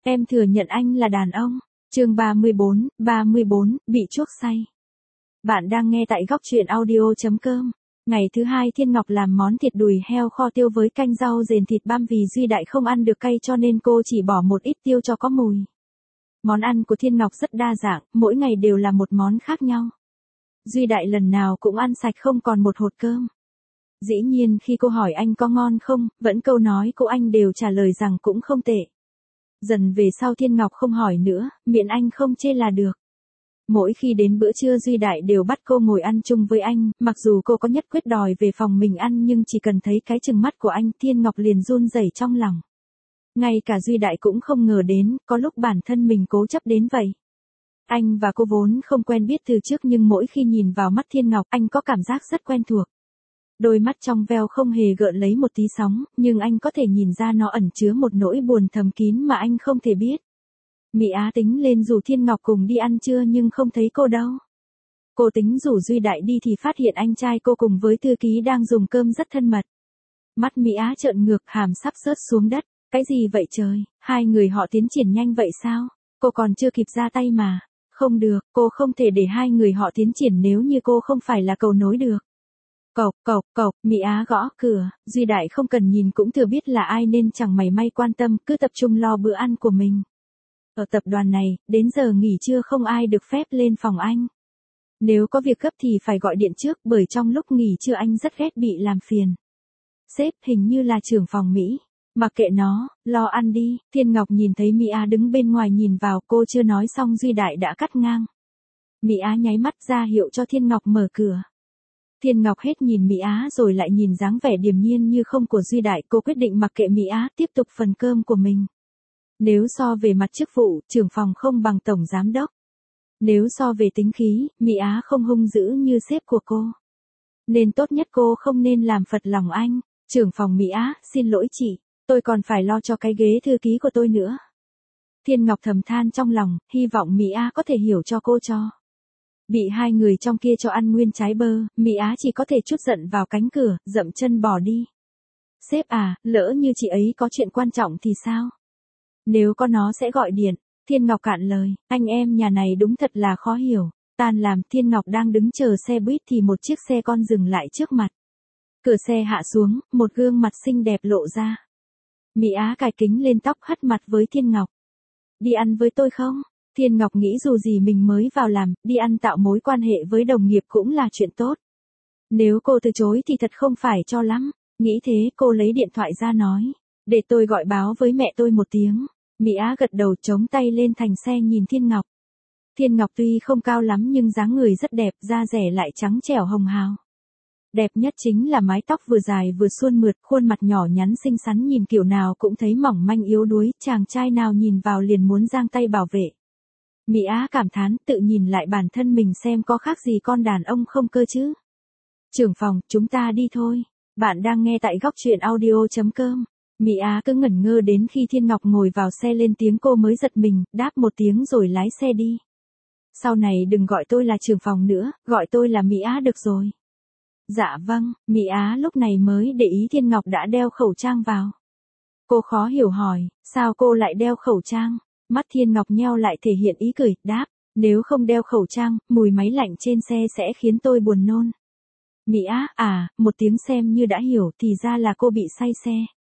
Em thừa nhận anh là đàn ông. Chương 34, bị chuốc say. Bạn đang nghe tại góc truyện audio.com. Ngày thứ hai Thiên Ngọc làm món thịt đùi heo kho tiêu với canh rau dền thịt băm vì Duy Đại không ăn được cay cho nên cô chỉ bỏ một ít tiêu cho có mùi. Món ăn của Thiên Ngọc rất đa dạng, mỗi ngày đều là một món khác nhau. Duy Đại lần nào cũng ăn sạch không còn một hột cơm. Dĩ nhiên khi cô hỏi anh có ngon không, vẫn câu nói của anh đều trả lời rằng cũng không tệ. Dần về sau Thiên Ngọc không hỏi nữa, miệng anh không chê là được. Mỗi khi đến bữa trưa Duy Đại đều bắt cô ngồi ăn chung với anh, mặc dù cô có nhất quyết đòi về phòng mình ăn nhưng chỉ cần thấy cái trừng mắt của anh Thiên Ngọc liền run rẩy trong lòng. Ngay cả Duy Đại cũng không ngờ đến, có lúc bản thân mình cố chấp đến vậy. Anh và cô vốn không quen biết từ trước nhưng mỗi khi nhìn vào mắt Thiên Ngọc anh có cảm giác rất quen thuộc. Đôi mắt trong veo không hề gợn lấy một tí sóng, nhưng anh có thể nhìn ra nó ẩn chứa một nỗi buồn thầm kín mà anh không thể biết. Mỹ Á tính lên rủ Thiên Ngọc cùng đi ăn trưa nhưng không thấy cô đâu. Cô tính rủ Duy Đại đi thì phát hiện anh trai cô cùng với thư ký đang dùng cơm rất thân mật. Mắt Mỹ Á trợn ngược, hàm sắp rớt xuống đất. Cái gì vậy trời, hai người họ tiến triển nhanh vậy sao? Cô còn chưa kịp ra tay mà. Không được, cô không thể để hai người họ tiến triển nếu như cô không phải là cầu nối được. Cộc, Mỹ Á gõ cửa, Duy Đại không cần nhìn cũng thừa biết là ai nên chẳng mảy may quan tâm, cứ tập trung lo bữa ăn của mình. Ở tập đoàn này, đến giờ nghỉ trưa không ai được phép lên phòng anh. Nếu có việc gấp thì phải gọi điện trước bởi trong lúc nghỉ trưa anh rất ghét bị làm phiền. Sếp hình như là trưởng phòng Mỹ. Mặc kệ nó, lo ăn đi. Thiên Ngọc nhìn thấy Mỹ Á đứng bên ngoài nhìn vào, cô chưa nói xong Duy Đại đã cắt ngang. Mỹ Á nháy mắt ra hiệu cho Thiên Ngọc mở cửa. Thiên Ngọc hết nhìn Mỹ Á rồi lại nhìn dáng vẻ điềm nhiên như không của Duy Đại, cô quyết định mặc kệ Mỹ Á tiếp tục phần cơm của mình. Nếu so về mặt chức vụ, trưởng phòng không bằng tổng giám đốc. Nếu so về tính khí, Mỹ Á không hung dữ như sếp của cô. Nên tốt nhất cô không nên làm phật lòng anh. Trưởng phòng Mỹ Á, xin lỗi chị, tôi còn phải lo cho cái ghế thư ký của tôi nữa. Thiên Ngọc thầm than trong lòng, hy vọng Mỹ Á có thể hiểu cho cô cho. Bị hai người trong kia cho ăn nguyên trái bơ, Mỹ Á chỉ có thể trút giận vào cánh cửa, dậm chân bỏ đi. Sếp à, lỡ như chị ấy có chuyện quan trọng thì sao? Nếu có nó sẽ gọi điện. Thiên Ngọc cạn lời, anh em nhà này đúng thật là khó hiểu. Tan làm, Thiên Ngọc đang đứng chờ xe buýt thì một chiếc xe con dừng lại trước mặt. Cửa xe hạ xuống, một gương mặt xinh đẹp lộ ra. Mỹ Á cài kính lên tóc hất mặt với Thiên Ngọc. Đi ăn với tôi không? Thiên Ngọc nghĩ dù gì mình mới vào làm, đi ăn tạo mối quan hệ với đồng nghiệp cũng là chuyện tốt. Nếu cô từ chối thì thật không phải cho lắm. Nghĩ thế cô lấy điện thoại ra nói. Để tôi gọi báo với mẹ tôi một tiếng. Mỹ Á gật đầu chống tay lên thành xe nhìn Thiên Ngọc. Thiên Ngọc tuy không cao lắm nhưng dáng người rất đẹp, da dẻ lại trắng trẻo hồng hào. Đẹp nhất chính là mái tóc vừa dài vừa suôn mượt, khuôn mặt nhỏ nhắn xinh xắn nhìn kiểu nào cũng thấy mỏng manh yếu đuối, chàng trai nào nhìn vào liền muốn giang tay bảo vệ. Mỹ Á cảm thán, tự nhìn lại bản thân mình xem có khác gì con đàn ông không cơ chứ. Trưởng phòng, chúng ta đi thôi. Bạn đang nghe tại góc truyện audio.com. Mỹ Á cứ ngẩn ngơ đến khi Thiên Ngọc ngồi vào xe lên tiếng cô mới giật mình, đáp một tiếng rồi lái xe đi. Sau này đừng gọi tôi là trưởng phòng nữa, gọi tôi là Mỹ Á được rồi. Dạ vâng, Mỹ Á lúc này mới để ý Thiên Ngọc đã đeo khẩu trang vào. Cô khó hiểu hỏi, sao cô lại đeo khẩu trang? Mắt Thiên Ngọc nheo lại thể hiện ý cười, đáp, nếu không đeo khẩu trang, mùi máy lạnh trên xe sẽ khiến tôi buồn nôn. Mỹ Á, một tiếng xem như đã hiểu thì ra là cô bị say xe.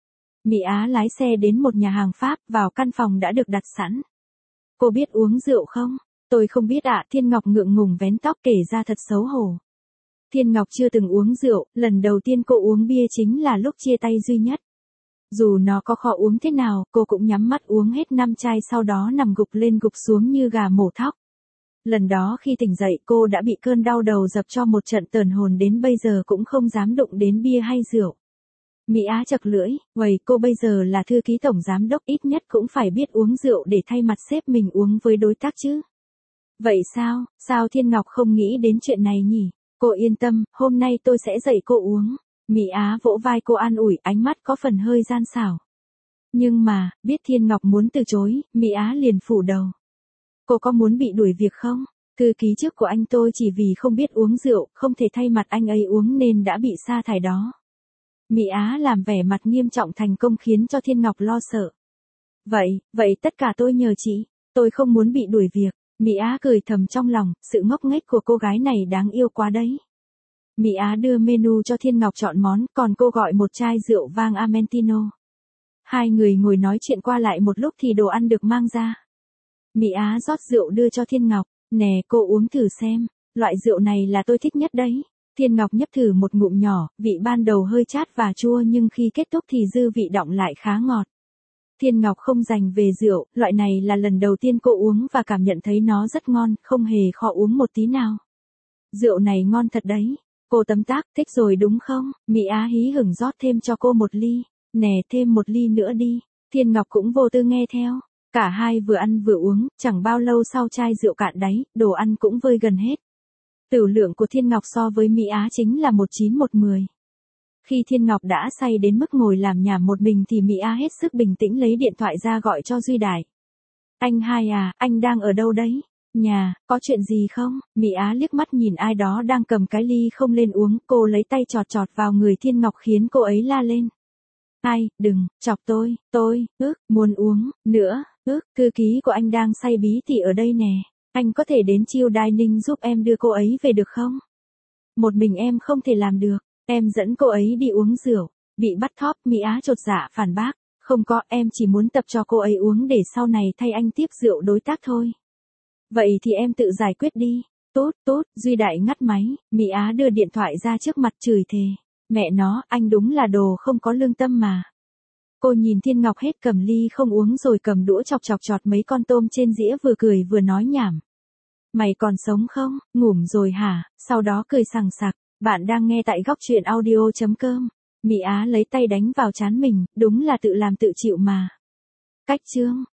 Mỹ Á lái xe đến một nhà hàng Pháp, vào căn phòng đã được đặt sẵn. Cô biết uống rượu không? Tôi không biết ạ. Thiên Ngọc ngượng ngùng vén tóc kể ra thật xấu hổ. Thiên Ngọc chưa từng uống rượu, lần đầu tiên cô uống bia chính là lúc chia tay duy nhất. Dù nó có khó uống thế nào, cô cũng nhắm mắt uống hết 5 chai sau đó nằm gục lên gục xuống như gà mổ thóc. Lần đó khi tỉnh dậy cô đã bị cơn đau đầu dập cho một trận tởn hồn đến bây giờ cũng không dám đụng đến bia hay rượu. Mỹ Á chật lưỡi, "Uầy, cô bây giờ là thư ký tổng giám đốc ít nhất cũng phải biết uống rượu để thay mặt sếp mình uống với đối tác chứ." Vậy sao Thiên Ngọc không nghĩ đến chuyện này nhỉ? Cô yên tâm, hôm nay tôi sẽ dạy cô uống. Mỹ Á vỗ vai cô an ủi, ánh mắt có phần hơi gian xảo. Nhưng mà, biết Thiên Ngọc muốn từ chối, Mỹ Á liền phủ đầu. Cô có muốn bị đuổi việc không? Thư ký trước của anh tôi chỉ vì không biết uống rượu, không thể thay mặt anh ấy uống nên đã bị sa thải đó. Mỹ Á làm vẻ mặt nghiêm trọng thành công khiến cho Thiên Ngọc lo sợ. Vậy tất cả tôi nhờ chị, tôi không muốn bị đuổi việc. Mỹ Á cười thầm trong lòng, sự ngốc nghếch của cô gái này đáng yêu quá đấy. Mỹ Á đưa menu cho Thiên Ngọc chọn món, còn cô gọi một chai rượu vang Argentino. Hai người ngồi nói chuyện qua lại một lúc thì đồ ăn được mang ra. Mỹ Á rót rượu đưa cho Thiên Ngọc, nè cô uống thử xem, loại rượu này là tôi thích nhất đấy. Thiên Ngọc nhấp thử một ngụm nhỏ, vị ban đầu hơi chát và chua nhưng khi kết thúc thì dư vị đọng lại khá ngọt. Thiên Ngọc không dành về rượu, loại này là lần đầu tiên cô uống và cảm nhận thấy nó rất ngon, không hề khó uống một tí nào. Rượu này ngon thật đấy. Cô tấm tắc, thích rồi đúng không? Mỹ Á hí hửng rót thêm cho cô một ly. Nè thêm một ly nữa đi. Thiên Ngọc cũng vô tư nghe theo. Cả hai vừa ăn vừa uống, chẳng bao lâu sau chai rượu cạn đáy, đồ ăn cũng vơi gần hết. Tửu lượng của Thiên Ngọc so với Mỹ Á chính là 1/9/10. Khi Thiên Ngọc đã say đến mức ngồi làm nhảm một mình thì Mỹ Á hết sức bình tĩnh lấy điện thoại ra gọi cho Duy Đại. Anh hai à, anh đang ở đâu đấy? Nhà, có chuyện gì không? Mỹ Á liếc mắt nhìn ai đó đang cầm cái ly không lên uống, cô lấy tay chọt chọt vào người Thiên Ngọc khiến cô ấy la lên. Ai, đừng, chọc tôi, muốn uống, nữa, thư ký của anh đang say bí tỉ ở đây nè. Anh có thể đến chill dining giúp em đưa cô ấy về được không? Một mình em không thể làm được, em dẫn cô ấy đi uống rượu. Bị bắt thóp, Mỹ Á chột dạ phản bác. Không có, em chỉ muốn tập cho cô ấy uống để sau này thay anh tiếp rượu đối tác thôi. Vậy thì em tự giải quyết đi. Tốt, Duy Đại ngắt máy, Mỹ Á đưa điện thoại ra trước mặt chửi thề. Mẹ nó, anh đúng là đồ không có lương tâm mà. Cô nhìn Thiên Ngọc hết cầm ly không uống rồi cầm đũa chọc chọt mấy con tôm trên dĩa vừa cười vừa nói nhảm. Mày còn sống không, ngủm rồi hả, sau đó cười sằng sặc. Bạn đang nghe tại góc truyện audio.com. Mỹ Á lấy tay đánh vào trán mình, đúng là tự làm tự chịu mà. Cách chương